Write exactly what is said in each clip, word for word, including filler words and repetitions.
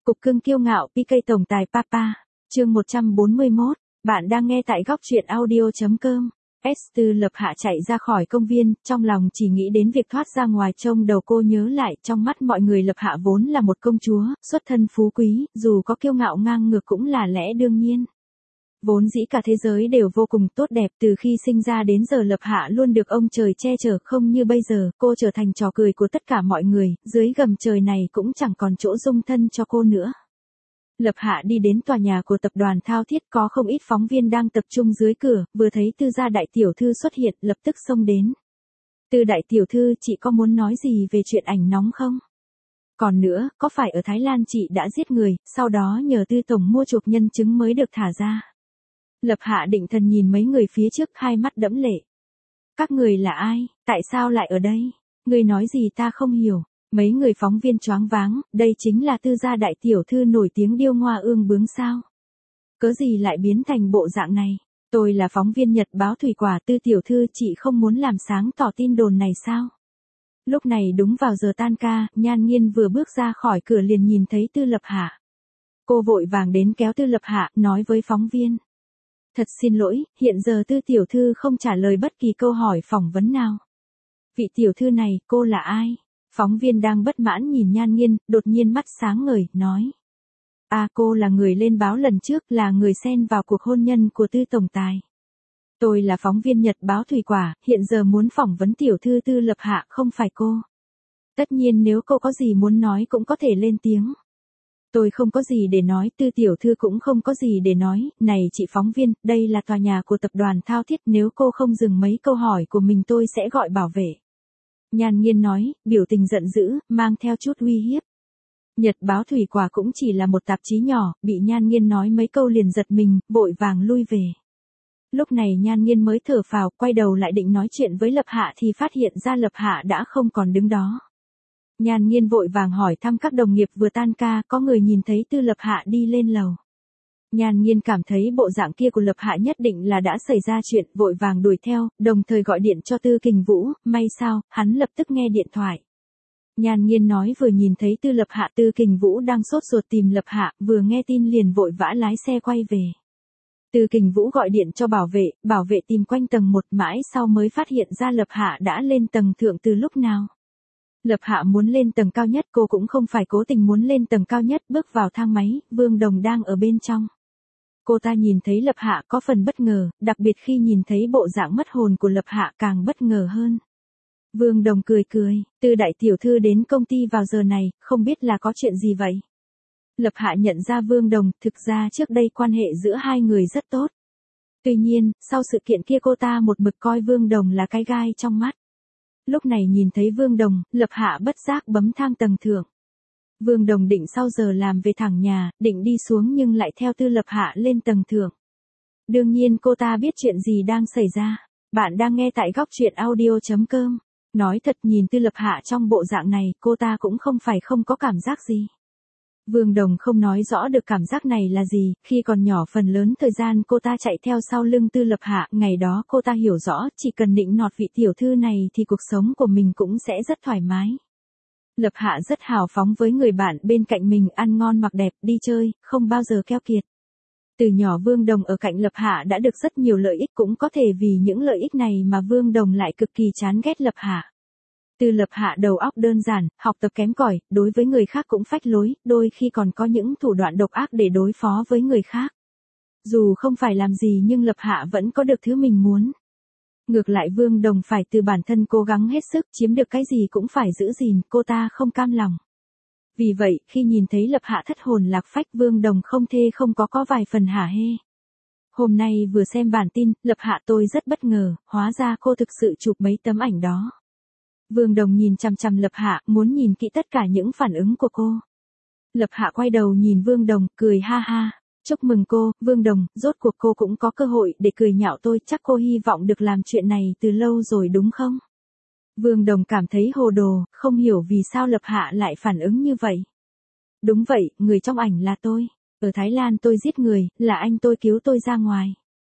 Cục cưng kiêu ngạo pê ca tổng tài Papa, chương một trăm bốn mươi mốt, bạn đang nghe tại góc truyện audio.com. ét tư Lập Hạ chạy ra khỏi công viên, trong lòng chỉ nghĩ đến việc thoát ra ngoài. Trông đầu cô nhớ lại, trong mắt mọi người Lập Hạ vốn là một công chúa, xuất thân phú quý, dù có kiêu ngạo ngang ngược cũng là lẽ đương nhiên. Vốn dĩ cả thế giới đều vô cùng tốt đẹp, từ khi sinh ra đến giờ Lập Hạ luôn được ông trời che chở, không như bây giờ, cô trở thành trò cười của tất cả mọi người, dưới gầm trời này cũng chẳng còn chỗ dung thân cho cô nữa. Lập Hạ đi đến tòa nhà của tập đoàn Thao Thiết, có không ít phóng viên đang tập trung dưới cửa, vừa thấy Tư gia đại tiểu thư xuất hiện, lập tức xông đến. Tư đại tiểu thư, chị có muốn nói gì về chuyện ảnh nóng không? Còn nữa, có phải ở Thái Lan chị đã giết người, sau đó nhờ Tư tổng mua chuộc nhân chứng mới được thả ra? Lập Hạ định thần nhìn mấy người phía trước, hai mắt đẫm lệ. Các người là ai, tại sao lại ở đây? Người nói gì ta không hiểu. Mấy người phóng viên choáng váng, đây chính là Tư gia đại tiểu thư nổi tiếng điêu ngoa ương bướng sao? Cớ gì lại biến thành bộ dạng này? Tôi là phóng viên Nhật báo Thủy Quả. Tư tiểu thư, chị không muốn làm sáng tỏ tin đồn này sao? Lúc này đúng vào giờ tan ca, Nhan Nghiên vừa bước ra khỏi cửa liền nhìn thấy Tư Lập Hạ. Cô vội vàng đến kéo Tư Lập Hạ, nói với phóng viên. Thật xin lỗi, hiện giờ Tư tiểu thư không trả lời bất kỳ câu hỏi phỏng vấn nào. Vị tiểu thư này, cô là ai? Phóng viên đang bất mãn nhìn Nhan Nghiên, đột nhiên mắt sáng ngời, nói. À, cô là người lên báo lần trước, là người xen vào cuộc hôn nhân của Tư tổng tài. Tôi là phóng viên Nhật báo Thủy Quả, hiện giờ muốn phỏng vấn tiểu thư Tư Lập Hạ, không phải cô. Tất nhiên nếu cô có gì muốn nói cũng có thể lên tiếng. Tôi không có gì để nói, Tư tiểu thư cũng không có gì để nói. Này chị phóng viên, đây là tòa nhà của tập đoàn Thao Thiết, nếu cô không dừng mấy câu hỏi của mình tôi sẽ gọi bảo vệ. Nhan Nghiên nói, biểu tình giận dữ, mang theo chút uy hiếp. Nhật báo Thủy Quả cũng chỉ là một tạp chí nhỏ, bị Nhan Nghiên nói mấy câu liền giật mình, vội vàng lui về. Lúc này Nhan Nghiên mới thở phào, quay đầu lại định nói chuyện với Lập Hạ thì phát hiện ra Lập Hạ đã không còn đứng đó. Nhan Nghiên vội vàng hỏi thăm các đồng nghiệp vừa tan ca, có người nhìn thấy Tư Lập Hạ đi lên lầu. Nhan Nghiên cảm thấy bộ dạng kia của Lập Hạ nhất định là đã xảy ra chuyện, vội vàng đuổi theo, đồng thời gọi điện cho Tư Kình Vũ, may sao, hắn lập tức nghe điện thoại. Nhan Nghiên nói vừa nhìn thấy Tư Lập Hạ, Tư Kình Vũ đang sốt ruột tìm Lập Hạ, vừa nghe tin liền vội vã lái xe quay về. Tư Kình Vũ gọi điện cho bảo vệ, bảo vệ tìm quanh tầng một mãi sau mới phát hiện ra Lập Hạ đã lên tầng thượng từ lúc nào. Lập Hạ muốn lên tầng cao nhất, cô cũng không phải cố tình muốn lên tầng cao nhất, bước vào thang máy, Vương Đồng đang ở bên trong. Cô ta nhìn thấy Lập Hạ có phần bất ngờ, đặc biệt khi nhìn thấy bộ dạng mất hồn của Lập Hạ càng bất ngờ hơn. Vương Đồng cười cười, Tư đại tiểu thư đến công ty vào giờ này, không biết là có chuyện gì vậy? Lập Hạ nhận ra Vương Đồng, thực ra trước đây quan hệ giữa hai người rất tốt. Tuy nhiên, sau sự kiện kia cô ta một mực coi Vương Đồng là cái gai trong mắt. Lúc này nhìn thấy Vương Đồng, Lập Hạ bất giác bấm thang tầng thượng. Vương Đồng định sau giờ làm về thẳng nhà, định đi xuống nhưng lại theo Tư Lập Hạ lên tầng thượng. Đương nhiên cô ta biết chuyện gì đang xảy ra. Bạn đang nghe tại góc truyện audio.com. Nói thật, nhìn Tư Lập Hạ trong bộ dạng này, cô ta cũng không phải không có cảm giác gì. Vương Đồng không nói rõ được cảm giác này là gì, khi còn nhỏ phần lớn thời gian cô ta chạy theo sau lưng Tư Lập Hạ, ngày đó cô ta hiểu rõ, chỉ cần nịnh nọt vị tiểu thư này thì cuộc sống của mình cũng sẽ rất thoải mái. Lập Hạ rất hào phóng với người bạn bên cạnh mình, ăn ngon mặc đẹp, đi chơi, không bao giờ keo kiệt. Từ nhỏ Vương Đồng ở cạnh Lập Hạ đã được rất nhiều lợi ích, cũng có thể vì những lợi ích này mà Vương Đồng lại cực kỳ chán ghét Lập Hạ. Tư Lập Hạ đầu óc đơn giản, học tập kém cỏi, đối với người khác cũng phách lối, đôi khi còn có những thủ đoạn độc ác để đối phó với người khác. Dù không phải làm gì nhưng Lập Hạ vẫn có được thứ mình muốn. Ngược lại Vương Đồng phải từ bản thân cố gắng hết sức, chiếm được cái gì cũng phải giữ gìn, cô ta không cam lòng. Vì vậy, khi nhìn thấy Lập Hạ thất hồn lạc phách, Vương Đồng không thê không có có vài phần hả hê. Hôm nay vừa xem bản tin, Lập Hạ tôi rất bất ngờ, hóa ra cô thực sự chụp mấy tấm ảnh đó. Vương Đồng nhìn chằm chằm Lập Hạ, muốn nhìn kỹ tất cả những phản ứng của cô. Lập Hạ quay đầu nhìn Vương Đồng, cười ha ha. Chúc mừng cô, Vương Đồng, rốt cuộc cô cũng có cơ hội để cười nhạo tôi, chắc cô hy vọng được làm chuyện này từ lâu rồi đúng không? Vương Đồng cảm thấy hồ đồ, không hiểu vì sao Lập Hạ lại phản ứng như vậy. Đúng vậy, người trong ảnh là tôi. Ở Thái Lan tôi giết người, là anh tôi cứu tôi ra ngoài.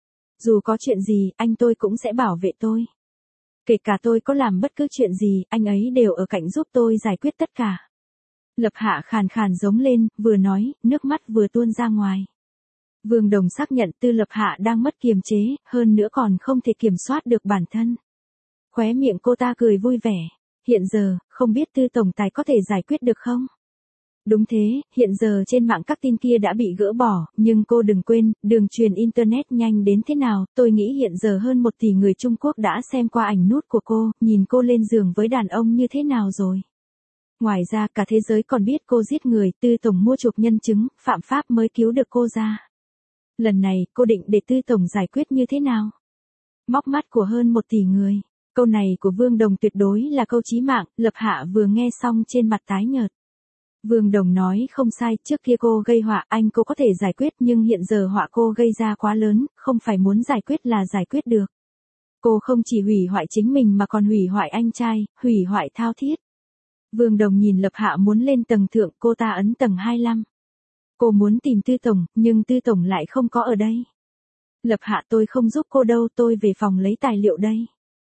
Dù có chuyện gì, anh tôi cũng sẽ bảo vệ tôi. Kể cả tôi có làm bất cứ chuyện gì, anh ấy đều ở cạnh giúp tôi giải quyết tất cả. Lập Hạ khàn khàn giống lên, vừa nói, nước mắt vừa tuôn ra ngoài. Vương Đồng xác nhận Tư Lập Hạ đang mất kiềm chế, hơn nữa còn không thể kiểm soát được bản thân. Khóe miệng cô ta cười vui vẻ. Hiện giờ, không biết Tư tổng tài có thể giải quyết được không? Đúng thế, hiện giờ trên mạng các tin kia đã bị gỡ bỏ, nhưng cô đừng quên, đường truyền Internet nhanh đến thế nào, tôi nghĩ hiện giờ hơn một tỷ người Trung Quốc đã xem qua ảnh nút của cô, nhìn cô lên giường với đàn ông như thế nào rồi. Ngoài ra cả thế giới còn biết cô giết người, Tư tổng mua chuộc nhân chứng, phạm pháp mới cứu được cô ra. Lần này, cô định để Tư tổng giải quyết như thế nào? Móc mắt của hơn một tỷ người. Câu này của Vương Đồng tuyệt đối là câu chí mạng, Lập Hạ vừa nghe xong trên mặt tái nhợt. Vương Đồng nói không sai, trước kia cô gây họa, anh cô có thể giải quyết nhưng hiện giờ họa cô gây ra quá lớn, không phải muốn giải quyết là giải quyết được. Cô không chỉ hủy hoại chính mình mà còn hủy hoại anh trai, hủy hoại thao thiết. Vương Đồng nhìn Lập Hạ muốn lên tầng thượng, cô ta ấn tầng hai mươi lăm. Cô muốn tìm Tư tổng, nhưng Tư tổng lại không có ở đây. Lập Hạ tôi không giúp cô đâu, tôi về phòng lấy tài liệu đây.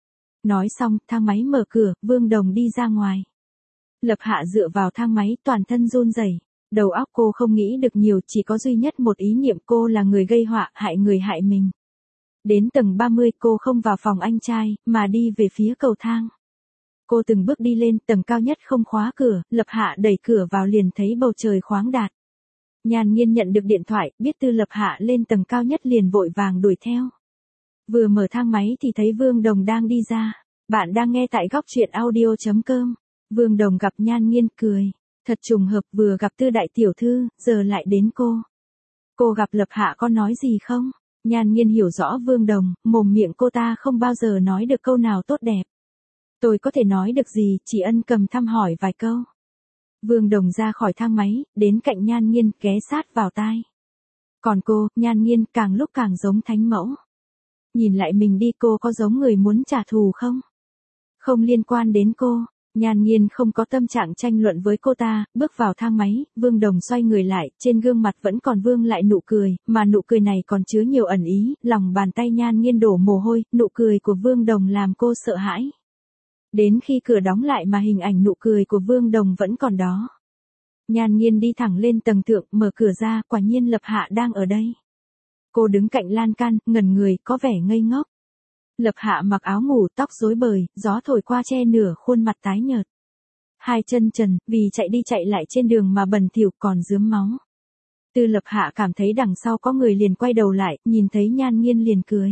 Nói xong, thang máy mở cửa, Vương Đồng đi ra ngoài. Lập Hạ dựa vào thang máy, toàn thân run rẩy. Đầu óc cô không nghĩ được nhiều, chỉ có duy nhất một ý niệm, cô là người gây họa, hại người hại mình. Đến tầng ba mươi, cô không vào phòng anh trai, mà đi về phía cầu thang. Cô từng bước đi lên, tầng cao nhất không khóa cửa, Lập Hạ đẩy cửa vào liền thấy bầu trời khoáng đạt. Nhan Nghiên nhận được điện thoại, biết Tư Lập Hạ lên tầng cao nhất liền vội vàng đuổi theo. Vừa mở thang máy thì thấy Vương Đồng đang đi ra. Bạn đang nghe tại góc truyện audio chấm com. Vương Đồng gặp Nhan Nghiên cười. Thật trùng hợp, vừa gặp Tư đại tiểu thư, giờ lại đến cô. Cô gặp Lập Hạ có nói gì không? Nhan Nghiên hiểu rõ Vương Đồng, mồm miệng cô ta không bao giờ nói được câu nào tốt đẹp. Tôi có thể nói được gì, chỉ ân cầm thăm hỏi vài câu. Vương Đồng ra khỏi thang máy, đến cạnh Nhan Nghiên, ghé sát vào tai. Còn cô, Nhan Nghiên, càng lúc càng giống thánh mẫu. Nhìn lại mình đi, cô có giống người muốn trả thù không? Không liên quan đến cô. Nhan Nghiên không có tâm trạng tranh luận với cô ta, bước vào thang máy, Vương Đồng xoay người lại, trên gương mặt vẫn còn vương lại nụ cười, mà nụ cười này còn chứa nhiều ẩn ý, lòng bàn tay Nhan Nghiên đổ mồ hôi, nụ cười của Vương Đồng làm cô sợ hãi. Đến khi cửa đóng lại mà hình ảnh nụ cười của Vương Đồng vẫn còn đó. Nhan Nghiên đi thẳng lên tầng thượng, mở cửa ra, quả nhiên Lập Hạ đang ở đây. Cô đứng cạnh lan can, ngẩn người, có vẻ ngây ngốc. Lập Hạ mặc áo ngủ, tóc rối bời, gió thổi qua che nửa khuôn mặt tái nhợt. Hai chân trần, vì chạy đi chạy lại trên đường mà bẩn thỉu còn rướm máu. Tư Lập Hạ cảm thấy đằng sau có người liền quay đầu lại, nhìn thấy Nhan Nghiên liền cười.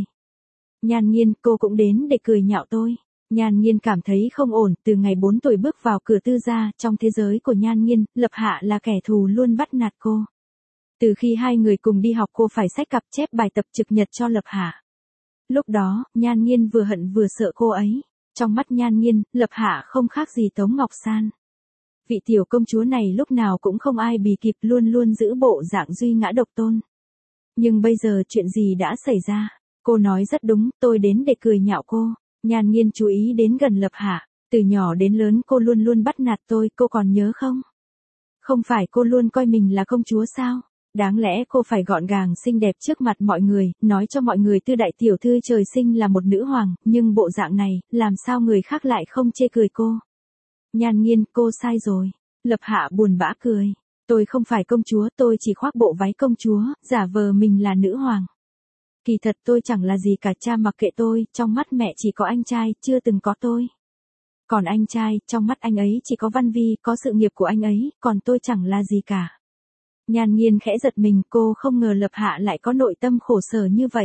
Nhan Nghiên, cô cũng đến để cười nhạo tôi. Nhan Nghiên cảm thấy không ổn, từ ngày bốn tuổi bước vào cửa Tư gia, trong thế giới của Nhan Nghiên, Lập Hạ là kẻ thù luôn bắt nạt cô. Từ khi hai người cùng đi học cô phải xách cặp chép bài tập trực nhật cho Lập Hạ. Lúc đó, Nhan Nghiên vừa hận vừa sợ cô ấy. Trong mắt Nhan Nghiên, Lập Hạ không khác gì Tống Ngọc San. Vị tiểu công chúa này lúc nào cũng không ai bì kịp, luôn luôn giữ bộ dạng duy ngã độc tôn. Nhưng bây giờ chuyện gì đã xảy ra? Cô nói rất đúng, tôi đến để cười nhạo cô. Nhan Nghiên chú ý đến gần Lập Hạ. Từ nhỏ đến lớn cô luôn luôn bắt nạt tôi, cô còn nhớ không? Không phải cô luôn coi mình là công chúa sao? Đáng lẽ cô phải gọn gàng xinh đẹp trước mặt mọi người, nói cho mọi người Tư đại tiểu thư trời sinh là một nữ hoàng, nhưng bộ dạng này, làm sao người khác lại không chê cười cô? Nhan Nghiên, cô sai rồi. Lập Hạ buồn bã cười. Tôi không phải công chúa, tôi chỉ khoác bộ váy công chúa, giả vờ mình là nữ hoàng. Kỳ thật tôi chẳng là gì cả, cha mặc kệ tôi, trong mắt mẹ chỉ có anh trai, chưa từng có tôi. Còn anh trai, trong mắt anh ấy chỉ có Văn Vi, có sự nghiệp của anh ấy, còn tôi chẳng là gì cả. Nhan Nghiên khẽ giật mình, cô không ngờ Lập Hạ lại có nội tâm khổ sở như vậy.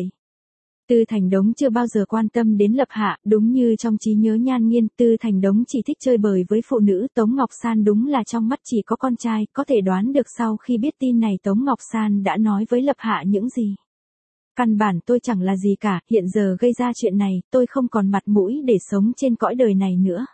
Tư Thành Đống chưa bao giờ quan tâm đến Lập Hạ, đúng như trong trí nhớ Nhan Nghiên, Tư Thành Đống chỉ thích chơi bời với phụ nữ, Tống Ngọc San đúng là trong mắt chỉ có con trai, có thể đoán được sau khi biết tin này Tống Ngọc San đã nói với Lập Hạ những gì. Căn bản tôi chẳng là gì cả, hiện giờ gây ra chuyện này, tôi không còn mặt mũi để sống trên cõi đời này nữa.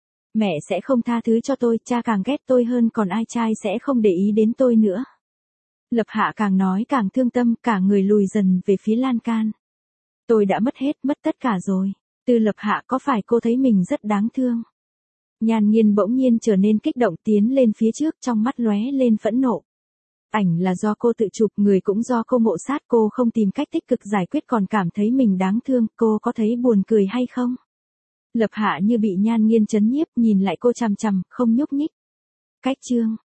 Mẹ sẽ không tha thứ cho tôi, cha càng ghét tôi hơn, còn ai trai sẽ không để ý đến tôi nữa. Lập Hạ càng nói càng thương tâm, cả người lùi dần về phía lan can. Tôi đã mất hết, mất tất cả rồi. Tư Lập Hạ, có phải cô thấy mình rất đáng thương? Nhan Nghiên bỗng nhiên trở nên kích động, tiến lên phía trước, trong mắt lóe lên phẫn nộ. Ảnh là do cô tự chụp, người cũng do cô ngộ sát, cô không tìm cách tích cực giải quyết còn cảm thấy mình đáng thương, cô có thấy buồn cười hay không? Lập Hạ như bị Nhan Nghiên chấn nhiếp, nhìn lại cô chằm chằm, không nhúc nhích. Cách chương